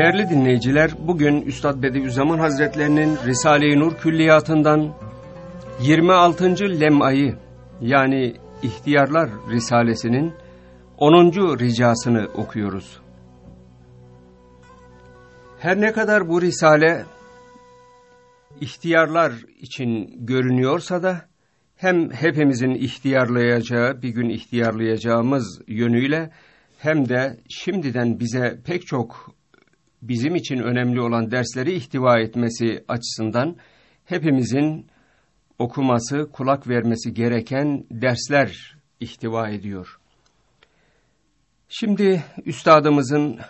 Değerli dinleyiciler, bugün Üstad Bediüzzaman Hazretlerinin Risale-i Nur Külliyatı'ndan 26. lem'ayı yani İhtiyarlar Risalesi'nin 10. ricasını okuyoruz. Her ne kadar bu risale ihtiyarlar için görünüyorsa da hem hepimizin ihtiyarlayacağı, bir gün ihtiyarlayacağımız yönüyle hem de şimdiden bize pek çok bizim için önemli olan dersleri ihtiva etmesi açısından hepimizin okuması, kulak vermesi gereken dersler ihtiva ediyor. Şimdi üstadımızın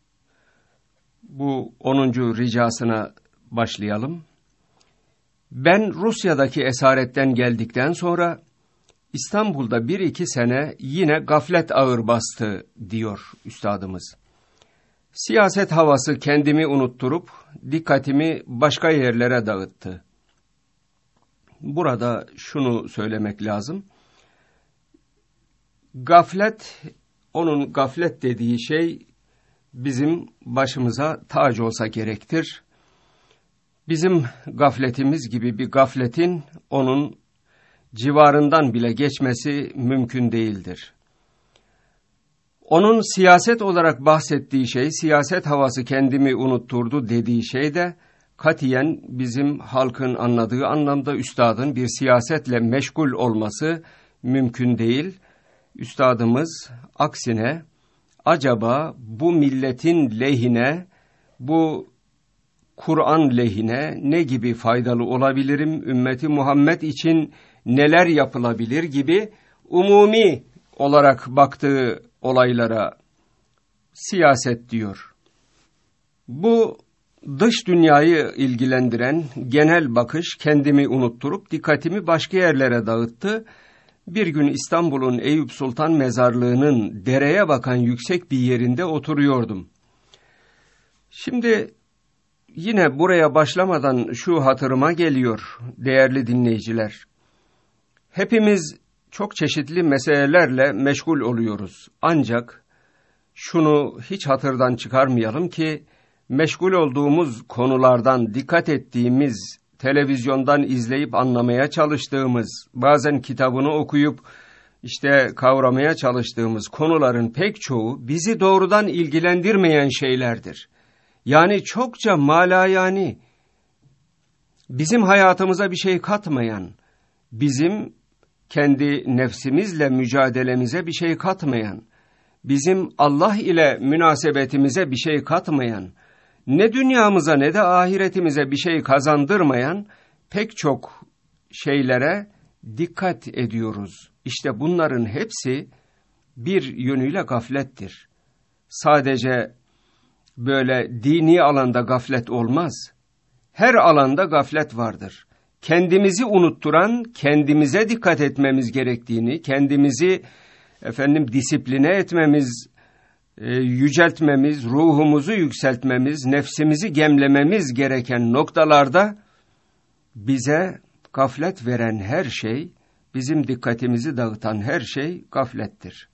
bu 10. ricasına başlayalım. Ben Rusya'daki esaretten geldikten sonra İstanbul'da 1-2 sene yine gaflet ağır bastı diyor üstadımız. Siyaset havası kendimi unutturup dikkatimi başka yerlere dağıttı. Burada şunu söylemek lazım. Gaflet, onun gaflet dediği şey bizim başımıza tac olsa gerektir. Bizim gafletimiz gibi bir gafletin onun civarından bile geçmesi mümkün değildir. Onun siyaset olarak bahsettiği şey, siyaset havası kendimi unutturdu dediği şey de katiyen bizim halkın anladığı anlamda üstadın bir siyasetle meşgul olması mümkün değil. Üstadımız aksine acaba bu milletin lehine, bu Kur'an lehine ne gibi faydalı olabilirim, ümmeti Muhammed için neler yapılabilir gibi umumi olarak baktığı olaylara siyaset diyor. Bu dış dünyayı ilgilendiren genel bakış kendimi unutturup dikkatimi başka yerlere dağıttı. Bir gün İstanbul'un Eyüp Sultan Mezarlığı'nın dereye bakan yüksek bir yerinde oturuyordum. Şimdi yine buraya başlamadan şu hatırıma geliyor değerli dinleyiciler. Hepimiz çok çeşitli meselelerle meşgul oluyoruz. Ancak şunu hiç hatırdan çıkarmayalım ki meşgul olduğumuz konulardan dikkat ettiğimiz, televizyondan izleyip anlamaya çalıştığımız, bazen kitabını okuyup işte kavramaya çalıştığımız konuların pek çoğu bizi doğrudan ilgilendirmeyen şeylerdir. Yani çokça malayani, bizim hayatımıza bir şey katmayan, bizim kendi nefsimizle mücadelemize bir şey katmayan, bizim Allah ile münasebetimize bir şey katmayan, ne dünyamıza ne de ahiretimize bir şey kazandırmayan pek çok şeylere dikkat ediyoruz. İşte bunların hepsi bir yönüyle gaflettir. Sadece böyle dini alanda gaflet olmaz. Her alanda gaflet vardır. Kendimizi unutturan, kendimize dikkat etmemiz gerektiğini, kendimizi disipline etmemiz, yüceltmemiz, ruhumuzu yükseltmemiz, nefsimizi gemlememiz gereken noktalarda bize gaflet veren her şey, bizim dikkatimizi dağıtan her şey gaflettir.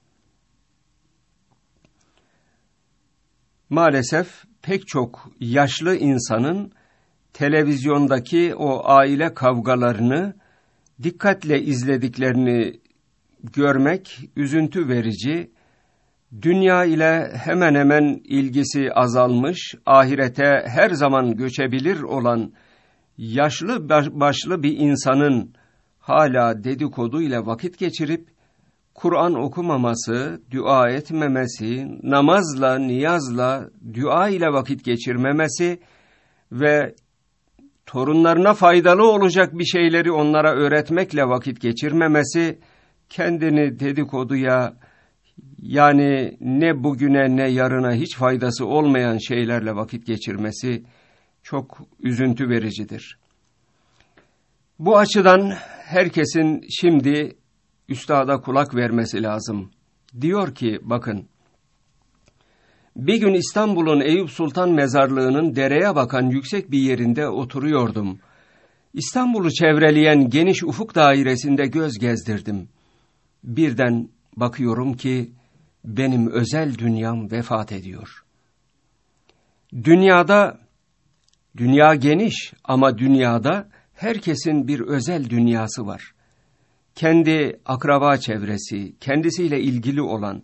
Maalesef pek çok yaşlı insanın televizyondaki o aile kavgalarını dikkatle izlediklerini görmek üzüntü verici. Dünya ile hemen hemen ilgisi azalmış, ahirete her zaman göçebilir olan yaşlı başlı bir insanın hala dedikodu ile vakit geçirip Kur'an okumaması, dua etmemesi, namazla, niyazla, dua ile vakit geçirmemesi ve torunlarına faydalı olacak bir şeyleri onlara öğretmekle vakit geçirmemesi, kendini dedikoduya, yani ne bugüne ne yarına hiç faydası olmayan şeylerle vakit geçirmesi çok üzüntü vericidir. Bu açıdan herkesin şimdi üstada kulak vermesi lazım. Diyor ki bakın, bir gün İstanbul'un Eyüp Sultan Mezarlığı'nın dereye bakan yüksek bir yerinde oturuyordum. İstanbul'u çevreleyen geniş ufuk dairesinde göz gezdirdim. Birden bakıyorum ki benim özel dünyam vefat ediyor. Dünya geniş ama dünyada herkesin bir özel dünyası var. Kendi akraba çevresi, kendisiyle ilgili olan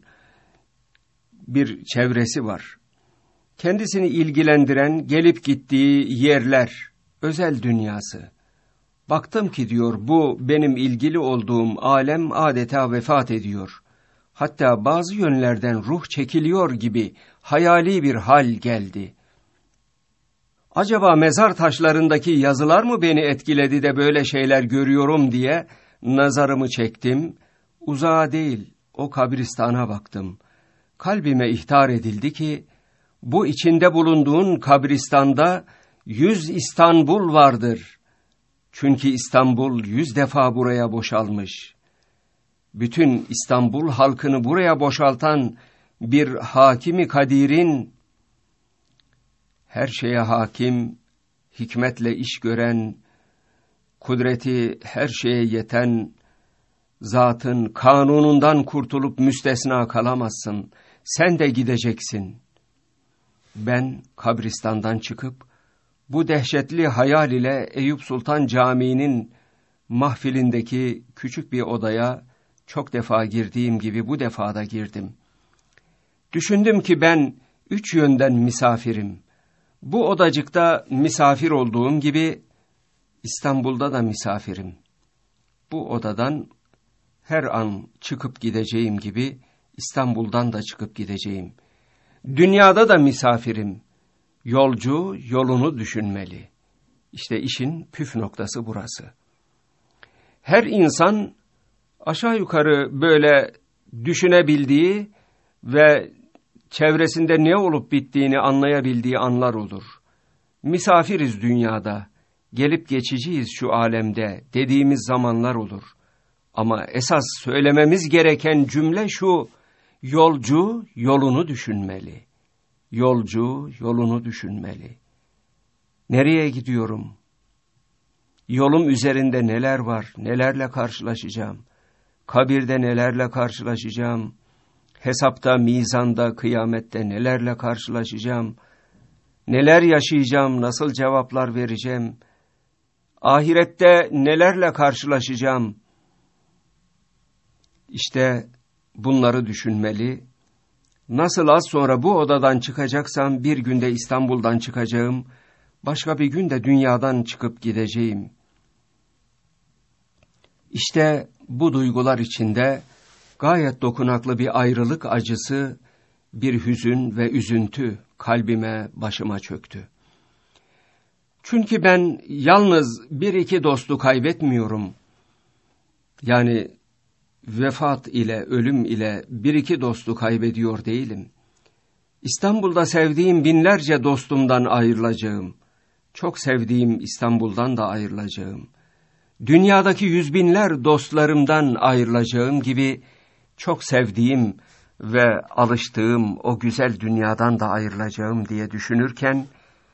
bir çevresi var. Kendisini ilgilendiren, gelip gittiği yerler, özel dünyası. Baktım ki diyor, bu benim ilgili olduğum alem adeta vefat ediyor. Hatta bazı yönlerden ruh çekiliyor gibi hayali bir hal geldi. Acaba mezar taşlarındaki yazılar mı beni etkiledi de böyle şeyler görüyorum diye nazarımı çektim. Uzağa değil, o kabristana baktım. Kalbime ihtar edildi ki, bu içinde bulunduğun kabristanda 100 İstanbul vardır. Çünkü İstanbul 100 defa buraya boşalmış. Bütün İstanbul halkını buraya boşaltan bir hakimi kadirin, her şeye hakim, hikmetle iş gören, kudreti her şeye yeten, zatın kanunundan kurtulup müstesna kalamazsın. Sen de gideceksin. Ben kabristandan çıkıp, bu dehşetli hayal ile Eyüp Sultan Camii'nin mahfilindeki küçük bir odaya çok defa girdiğim gibi bu defa da girdim. Düşündüm ki ben 3 yönden misafirim. Bu odacıkta misafir olduğum gibi İstanbul'da da misafirim. Bu odadan her an çıkıp gideceğim gibi İstanbul'dan da çıkıp gideceğim. Dünyada da misafirim. Yolcu yolunu düşünmeli. İşte işin püf noktası burası. Her insan aşağı yukarı böyle düşünebildiği ve çevresinde ne olup bittiğini anlayabildiği anlar olur. Misafiriz dünyada, gelip geçiciyiz şu alemde dediğimiz zamanlar olur. Ama esas söylememiz gereken cümle şu: yolcu yolunu düşünmeli. Yolcu yolunu düşünmeli. Nereye gidiyorum? Yolum üzerinde neler var, nelerle karşılaşacağım? Kabirde nelerle karşılaşacağım? Hesapta, mizanda, kıyamette nelerle karşılaşacağım? Neler yaşayacağım, nasıl cevaplar vereceğim? Ahirette nelerle karşılaşacağım? İşte bunları düşünmeli. Nasıl az sonra bu odadan çıkacaksam bir günde İstanbul'dan çıkacağım, başka bir günde dünyadan çıkıp gideceğim. İşte bu duygular içinde gayet dokunaklı bir ayrılık acısı, bir hüzün ve üzüntü kalbime, başıma çöktü. Çünkü ben yalnız 1-2 dostu kaybetmiyorum. Yani vefat ile, ölüm ile 1-2 dostu kaybediyor değilim. İstanbul'da sevdiğim binlerce dostumdan ayrılacağım. Çok sevdiğim İstanbul'dan da ayrılacağım. Dünyadaki 100 binler dostlarımdan ayrılacağım gibi çok sevdiğim ve alıştığım o güzel dünyadan da ayrılacağım diye düşünürken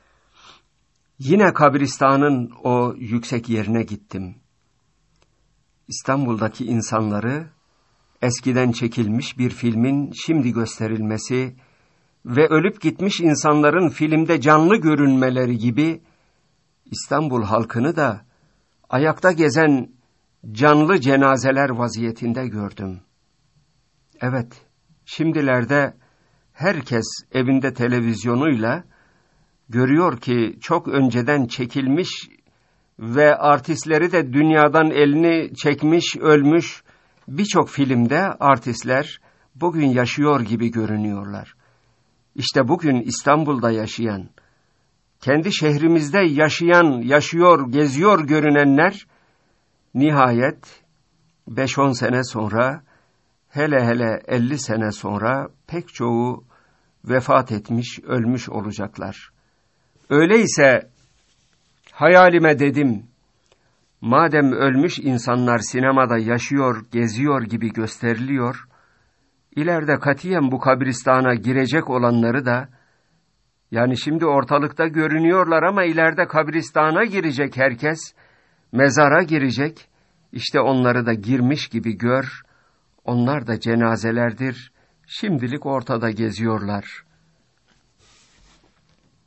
yine kabristanın o yüksek yerine gittim. İstanbul'daki insanları eskiden çekilmiş bir filmin şimdi gösterilmesi ve ölüp gitmiş insanların filmde canlı görünmeleri gibi İstanbul halkını da ayakta gezen canlı cenazeler vaziyetinde gördüm. Evet, şimdilerde herkes evinde televizyonuyla görüyor ki çok önceden çekilmiş ve artistleri de dünyadan elini çekmiş, ölmüş birçok filmde artistler bugün yaşıyor gibi görünüyorlar. İşte bugün İstanbul'da yaşayan, kendi şehrimizde yaşayan, yaşıyor, geziyor görünenler, nihayet 5-10 sene sonra, hele 50 sene sonra pek çoğu vefat etmiş, ölmüş olacaklar. Öyleyse hayalime dedim, madem ölmüş insanlar sinemada yaşıyor, geziyor gibi gösteriliyor, ileride katiyen bu kabristana girecek olanları da, yani şimdi ortalıkta görünüyorlar ama ileride kabristana girecek herkes, mezara girecek, işte onları da girmiş gibi gör, onlar da cenazelerdir, şimdilik ortada geziyorlar.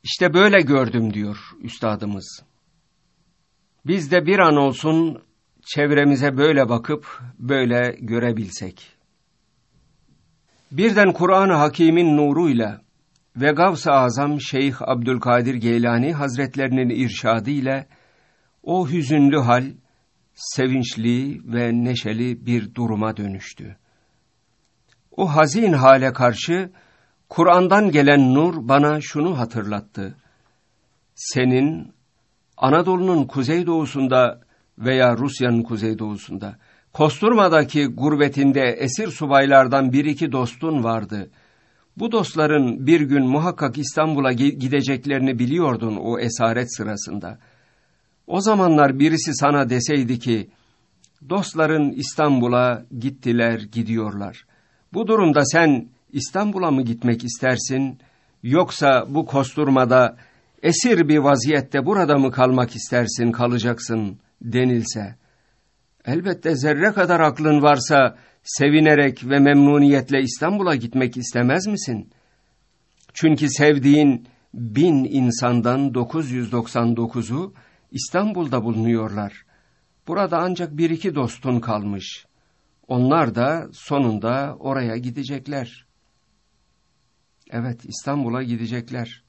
İşte böyle gördüm diyor üstadımız. Biz de bir an olsun çevremize böyle bakıp böyle görebilsek. Birden Kur'an-ı Hakîm'in nuruyla ve Gavs-ı Azam Şeyh Abdülkadir Geylani Hazretlerinin irşadı ile o hüzünlü hal sevinçli ve neşeli bir duruma dönüştü. O hazin hale karşı Kur'an'dan gelen nur bana şunu hatırlattı. Senin Anadolu'nun kuzeydoğusunda veya Rusya'nın kuzeydoğusunda, Kosturma'daki gurbetinde esir subaylardan bir iki dostun vardı. Bu dostların bir gün muhakkak İstanbul'a gideceklerini biliyordun o esaret sırasında. O zamanlar birisi sana deseydi ki, dostların İstanbul'a gittiler, gidiyorlar. Bu durumda sen İstanbul'a mı gitmek istersin, yoksa bu Kosturma'da esir bir vaziyette burada mı kalmak istersin, kalacaksın denilse, elbette zerre kadar aklın varsa sevinerek ve memnuniyetle İstanbul'a gitmek istemez misin? Çünkü sevdiğin 1000 insandan 999'u İstanbul'da bulunuyorlar. Burada ancak bir iki dostun kalmış. Onlar da sonunda oraya gidecekler. Evet, İstanbul'a gidecekler.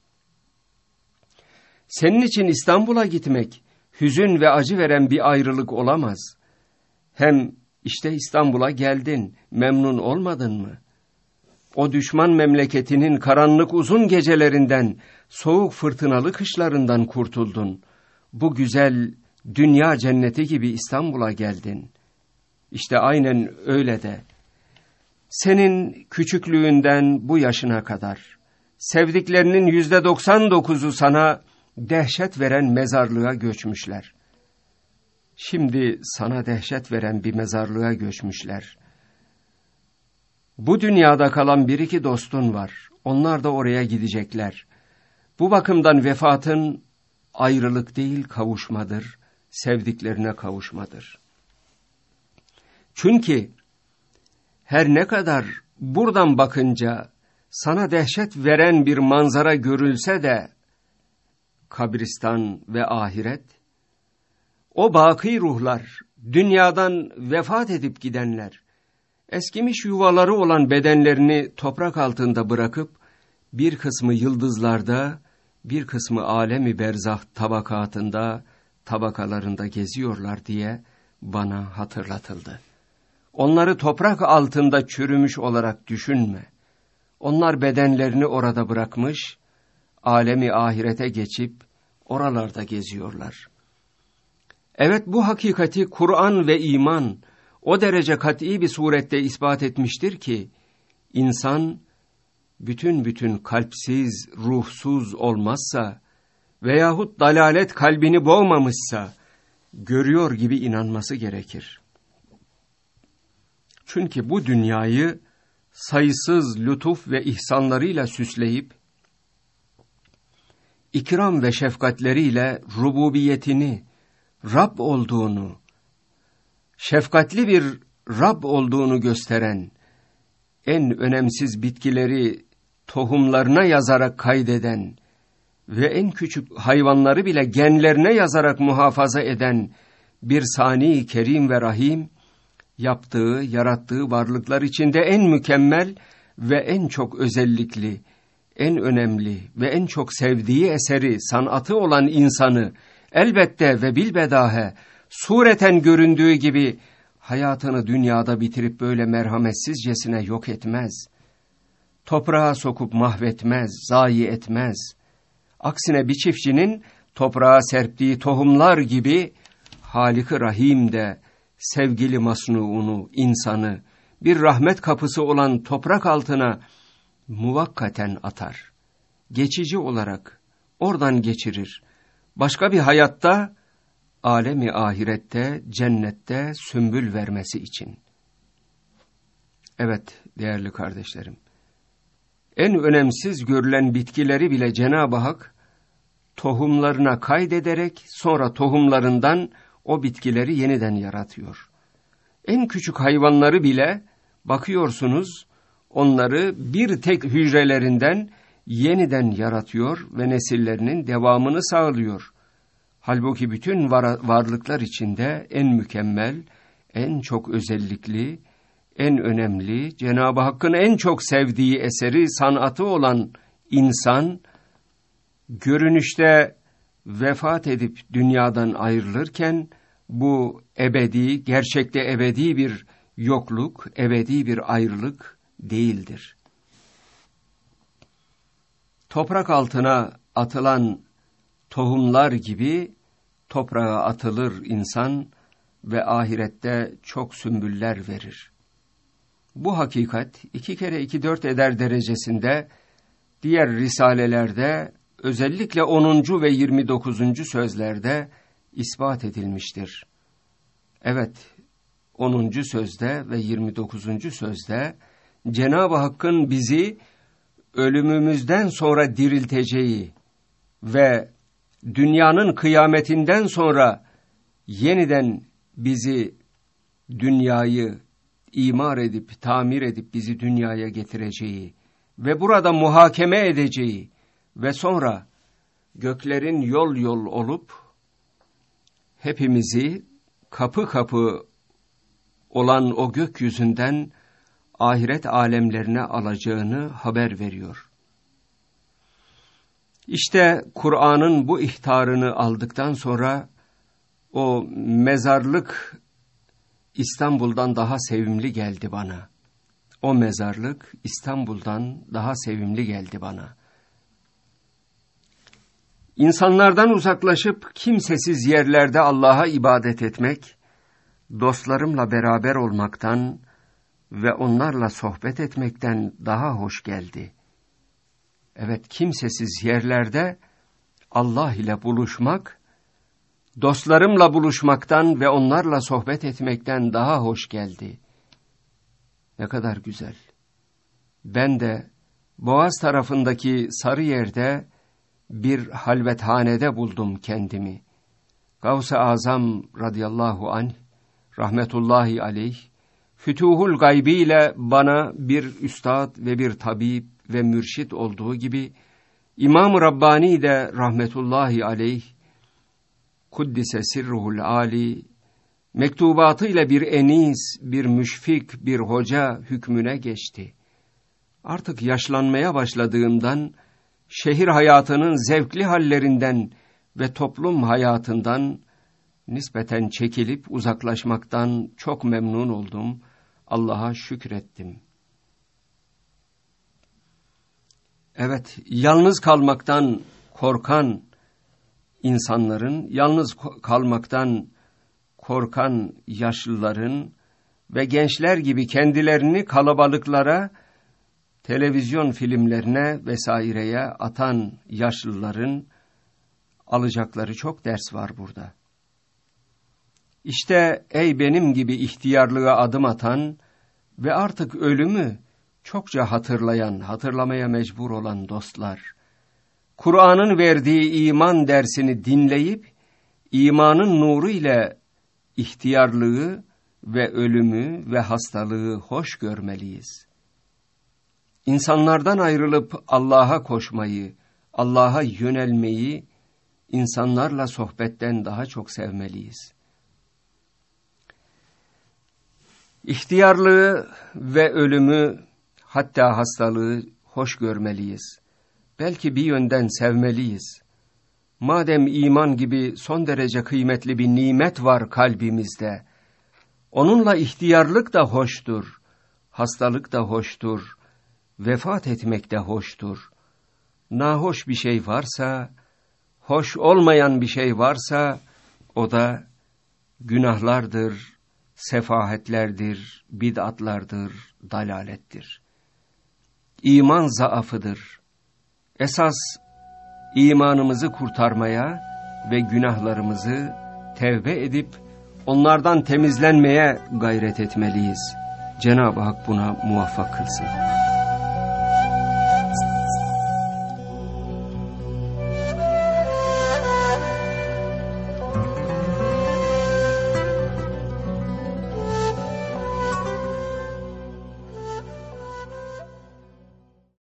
Senin için İstanbul'a gitmek, hüzün ve acı veren bir ayrılık olamaz. Hem işte İstanbul'a geldin, memnun olmadın mı? O düşman memleketinin karanlık uzun gecelerinden, soğuk fırtınalı kışlarından kurtuldun. Bu güzel dünya cenneti gibi İstanbul'a geldin. İşte aynen öyle de. Senin küçüklüğünden bu yaşına kadar, sevdiklerinin %99'u sana dehşet veren mezarlığa göçmüşler. Şimdi sana dehşet veren bir mezarlığa göçmüşler. Bu dünyada kalan bir iki dostun var. Onlar da oraya gidecekler. Bu bakımdan vefatın ayrılık değil kavuşmadır, sevdiklerine kavuşmadır. Çünkü her ne kadar buradan bakınca sana dehşet veren bir manzara görülse de, kabristan ve ahiret, o baki ruhlar, dünyadan vefat edip gidenler, eskimiş yuvaları olan bedenlerini toprak altında bırakıp, bir kısmı yıldızlarda, bir kısmı alemi berzah tabakalarında geziyorlar diye bana hatırlatıldı. Onları toprak altında çürümüş olarak düşünme. Onlar bedenlerini orada bırakmış, alemi ahirete geçip oralarda geziyorlar. Evet, bu hakikati Kur'an ve iman o derece kat'i bir surette ispat etmiştir ki, insan bütün kalpsiz, ruhsuz olmazsa veyahut dalalet kalbini boğmamışsa, görüyor gibi inanması gerekir. Çünkü bu dünyayı sayısız lütuf ve ihsanlarıyla süsleyip, ikram ve şefkatleriyle rububiyetini, Rab olduğunu, şefkatli bir Rab olduğunu gösteren, en önemsiz bitkileri tohumlarına yazarak kaydeden ve en küçük hayvanları bile genlerine yazarak muhafaza eden bir Sani Kerim ve Rahim, yaptığı, yarattığı varlıklar içinde en mükemmel ve en çok özellikli, en önemli ve en çok sevdiği eseri, sanatı olan insanı, elbette ve bilbedahe, sureten göründüğü gibi hayatını dünyada bitirip böyle merhametsizcesine yok etmez. Toprağa sokup mahvetmez, zayi etmez. Aksine bir çiftçinin toprağa serptiği tohumlar gibi Halik-i Rahim de sevgili masnuunu, insanı bir rahmet kapısı olan toprak altına muvakkaten atar. Geçici olarak oradan geçirir. Başka bir hayatta, alemi ahirette, cennette sümbül vermesi için. Evet değerli kardeşlerim, en önemsiz görülen bitkileri bile Cenab-ı Hak tohumlarına kaydederek sonra tohumlarından o bitkileri yeniden yaratıyor. En küçük hayvanları bile bakıyorsunuz, onları bir tek hücrelerinden yeniden yaratıyor ve nesillerinin devamını sağlıyor. Halbuki bütün varlıklar içinde en mükemmel, en çok özellikli, en önemli, Cenab-ı Hakk'ın en çok sevdiği eseri, sanatı olan insan, görünüşte vefat edip dünyadan ayrılırken, bu ebedi, gerçekte ebedi bir yokluk, ebedi bir ayrılık değildir. Toprak altına atılan tohumlar gibi toprağa atılır insan ve ahirette çok sümbüller verir. Bu hakikat 2 kere 2 4 eder derecesinde diğer risalelerde, özellikle 10. ve 29. sözlerde ispat edilmiştir. Evet, 10. sözde ve 29. sözde Cenab-ı Hakk'ın bizi ölümümüzden sonra dirilteceği ve dünyanın kıyametinden sonra yeniden bizi, dünyayı imar edip, tamir edip bizi dünyaya getireceği ve burada muhakeme edeceği ve sonra göklerin yol yol olup hepimizi kapı kapı olan o gökyüzünden ahiret alemlerine alacağını haber veriyor. İşte Kur'an'ın bu ihtarını aldıktan sonra o mezarlık İstanbul'dan daha sevimli geldi bana. O mezarlık İstanbul'dan daha sevimli geldi bana. İnsanlardan uzaklaşıp kimsesiz yerlerde Allah'a ibadet etmek, dostlarımla beraber olmaktan ve onlarla sohbet etmekten daha hoş geldi. Evet, kimsesiz yerlerde Allah ile buluşmak, dostlarımla buluşmaktan ve onlarla sohbet etmekten daha hoş geldi. Ne kadar güzel. Ben de Boğaz tarafındaki Sarıyer'de bir halvethanede buldum kendimi. Gavs-ı Azam radıyallahu anh, rahmetullahi aleyh, fütuhul gaybiyle bana bir üstad ve bir tabip ve mürşit olduğu gibi, İmam-ı Rabbani de rahmetullahi aleyh, kuddise sirruhul âli, mektubatıyla bir enis, bir müşfik, bir hoca hükmüne geçti. Artık yaşlanmaya başladığımdan, şehir hayatının zevkli hallerinden ve toplum hayatından nispeten çekilip uzaklaşmaktan çok memnun oldum. Allah'a şükrettim. Evet, yalnız kalmaktan korkan insanların, yalnız kalmaktan korkan yaşlıların ve gençler gibi kendilerini kalabalıklara, televizyon filmlerine vesaireye atan yaşlıların alacakları çok ders var burada. İşte ey benim gibi ihtiyarlığa adım atan ve artık ölümü çokça hatırlayan, hatırlamaya mecbur olan dostlar, Kur'an'ın verdiği iman dersini dinleyip, imanın nuru ile ihtiyarlığı ve ölümü ve hastalığı hoş görmeliyiz. İnsanlardan ayrılıp Allah'a koşmayı, Allah'a yönelmeyi, insanlarla sohbetten daha çok sevmeliyiz. İhtiyarlığı ve ölümü, hatta hastalığı hoş görmeliyiz. Belki bir yönden sevmeliyiz. Madem iman gibi son derece kıymetli bir nimet var kalbimizde, onunla ihtiyarlık da hoştur, hastalık da hoştur, vefat etmek de hoştur. Nahoş bir şey varsa, hoş olmayan bir şey varsa, o da günahlardır, sefahetlerdir, bid'atlardır, dalalettir. İman zaafıdır. Esas imanımızı kurtarmaya ve günahlarımızı tevbe edip onlardan temizlenmeye gayret etmeliyiz. Cenab-ı Hak buna muvaffak kılsın.